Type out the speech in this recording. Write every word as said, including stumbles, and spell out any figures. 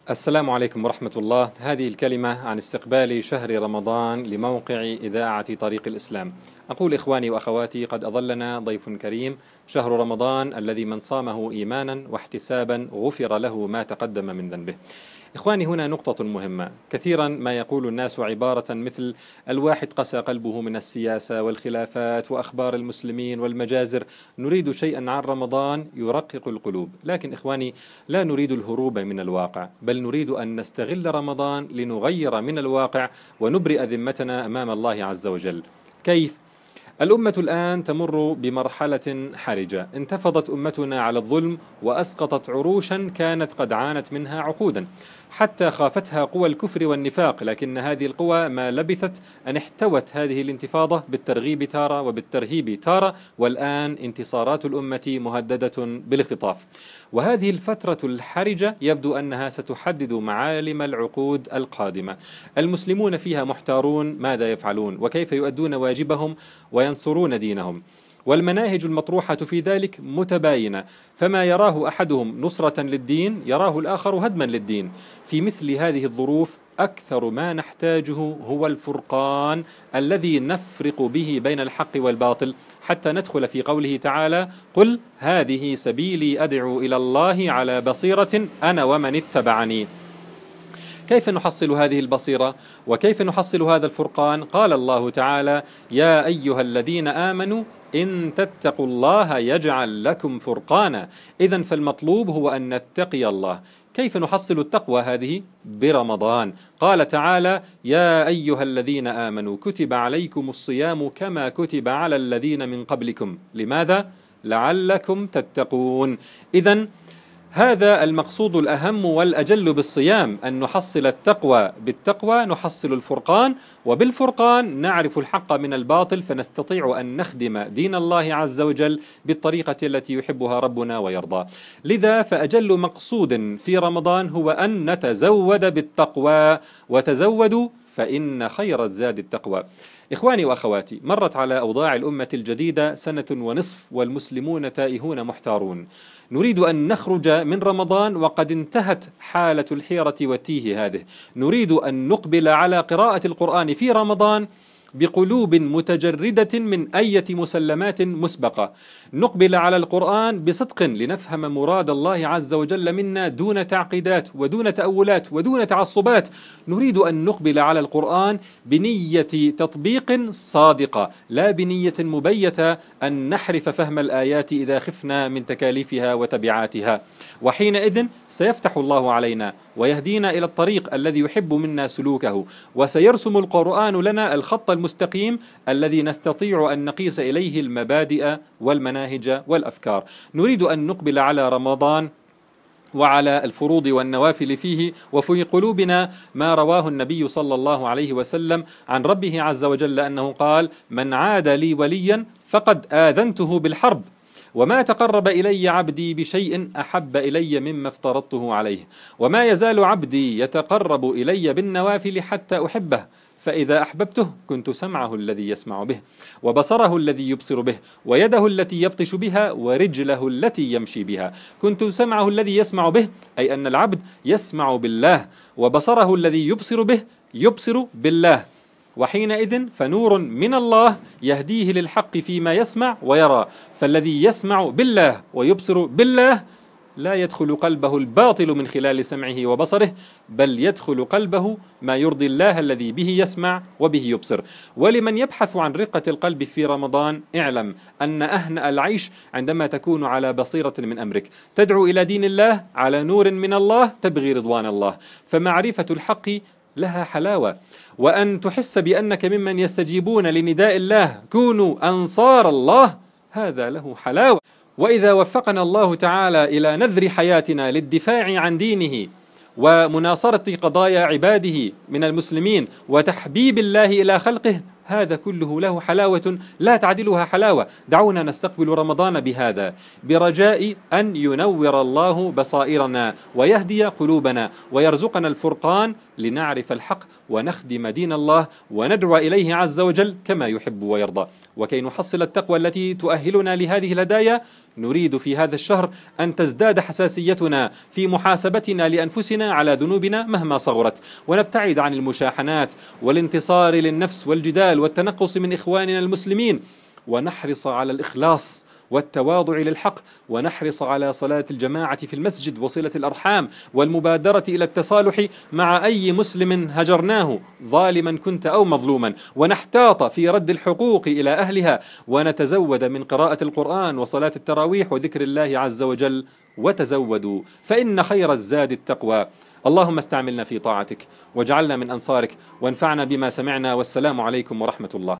السلام عليكم ورحمة الله. هذه الكلمة عن استقبال شهر رمضان لموقع إذاعة طريق الإسلام. أقول إخواني وأخواتي، قد أظلنا ضيف كريم. شهر رمضان الذي من صامه إيمانا واحتسابا غفر له ما تقدم من ذنبه. إخواني، هنا نقطة مهمة. كثيرا ما يقول الناس عبارة مثل: الواحد قسى قلبه من السياسة والخلافات وأخبار المسلمين والمجازر، نريد شيئا عن رمضان يرقق القلوب. لكن إخواني، لا نريد الهروب من الواقع، بل نريد أن نستغل رمضان لنغير من الواقع ونبرئ ذمتنا أمام الله عز وجل. كيف؟ الأمة الآن تمر بمرحلة حرجة. انتفضت أمتنا على الظلم وأسقطت عروشا كانت قد عانت منها عقودا، حتى خافتها قوى الكفر والنفاق، لكن هذه القوى ما لبثت أن احتوت هذه الانتفاضة بالترغيب تارة وبالترهيب تارة، والآن انتصارات الأمة مهددة بالاختطاف. وهذه الفترة الحرجة يبدو أنها ستحدد معالم العقود القادمة. المسلمون فيها محتارون ماذا يفعلون وكيف يؤدون واجبهم وينصرون دينهم، والمناهج المطروحة في ذلك متباينة، فما يراه أحدهم نصرة للدين يراه الآخر هدما للدين. في مثل هذه الظروف أكثر ما نحتاجه هو الفرقان الذي نفرق به بين الحق والباطل، حتى ندخل في قوله تعالى: قل هذه سبيلي أدعو إلى الله على بصيرة أنا ومن اتبعني. كيف نحصل هذه البصيرة وكيف نحصل هذا الفرقان؟ قال الله تعالى: يا أيها الذين آمنوا إن تتقوا الله يجعل لكم فرقانا. إذن فالمطلوب هو أن نتقي الله. كيف نحصل التقوى هذه؟ برمضان. قال تعالى: يا أيها الذين آمنوا كتب عليكم الصيام كما كتب على الذين من قبلكم. لماذا؟ لعلكم تتقون. إذن هذا المقصود الأهم والأجل بالصيام، أن نحصل التقوى، بالتقوى نحصل الفرقان، وبالفرقان نعرف الحق من الباطل، فنستطيع أن نخدم دين الله عز وجل بالطريقة التي يحبها ربنا ويرضى. لذا فأجل مقصود في رمضان هو أن نتزود بالتقوى، وتزودوا فإن خير الزاد التقوى. إخواني وأخواتي، مرت على أوضاع الأمة الجديدة سنة ونصف والمسلمون تائهون محتارون. نريد أن نخرج من رمضان وقد انتهت حالة الحيرة والتيه هذه. نريد أن نقبل على قراءة القرآن في رمضان بقلوب متجردة من أية مسلمات مسبقة. نقبل على القرآن بصدق لنفهم مراد الله عز وجل منا دون تعقيدات ودون تأولات ودون تعصبات. نريد أن نقبل على القرآن بنية تطبيق صادقة، لا بنية مبيتة أن نحرف فهم الآيات إذا خفنا من تكاليفها وتبعاتها. وحينئذ سيفتح الله علينا ويهدينا إلى الطريق الذي يحب منا سلوكه، وسيرسم القرآن لنا الخط المستقيم الذي نستطيع أن نقيس إليه المبادئ والمناهج والأفكار. نريد أن نقبل على رمضان وعلى الفروض والنوافل فيه وفي قلوبنا ما رواه النبي صلى الله عليه وسلم عن ربه عز وجل أنه قال: من عاد لي وليا فقد آذنته بالحرب، وما تقرب إلي عبدي بشيء أحب إلي مما افترضته عليه، وما يزال عبدي يتقرب إلي بالنوافل حتى أحبه، فإذا أحببته كنت سمعه الذي يسمع به، وبصره الذي يبصر به، ويده التي يبطش بها، ورجله التي يمشي بها. كنت سمعه الذي يسمع به، أي أن العبد يسمع بالله، وبصره الذي يبصر به يبصر بالله. وحينئذ فنور من الله يهديه للحق فيما يسمع ويرى. فالذي يسمع بالله ويبصر بالله لا يدخل قلبه الباطل من خلال سمعه وبصره، بل يدخل قلبه ما يرضي الله الذي به يسمع وبه يبصر. ولمن يبحث عن رقة القلب في رمضان، اعلم أن أهنأ العيش عندما تكون على بصيرة من أمرك، تدعو إلى دين الله على نور من الله، تبغي رضوان الله. فمعرفة الحق لها حلاوة، وأن تحس بأنك ممن يستجيبون لنداء الله: كونوا أنصار الله، هذا له حلاوة. وإذا وفقنا الله تعالى إلى نذر حياتنا للدفاع عن دينه ومناصرة قضايا عباده من المسلمين وتحبيب الله إلى خلقه، هذا كله له حلاوة لا تعدلها حلاوة. دعونا نستقبل رمضان بهذا، برجاء أن ينور الله بصائرنا ويهدي قلوبنا ويرزقنا الفرقان لنعرف الحق ونخدم دين الله وندعو إليه عز وجل كما يحب ويرضى. وكي نحصل التقوى التي تؤهلنا لهذه الهدايا، نريد في هذا الشهر أن تزداد حساسيتنا في محاسبتنا لأنفسنا على ذنوبنا مهما صغرت، ونبتعد عن المشاحنات والانتصار للنفس والجدال والتنقص من إخواننا المسلمين، ونحرص على الإخلاص والتواضع للحق، ونحرص على صلاة الجماعة في المسجد وصلة الأرحام والمبادرة إلى التصالح مع أي مسلم هجرناه ظالما كنت أو مظلوما، ونحتاط في رد الحقوق إلى أهلها، ونتزود من قراءة القرآن وصلاة التراويح وذكر الله عز وجل. وتزودوا فإن خير الزاد التقوى. اللهم استعملنا في طاعتك واجعلنا من أنصارك، وانفعنا بما سمعنا، والسلام عليكم ورحمة الله.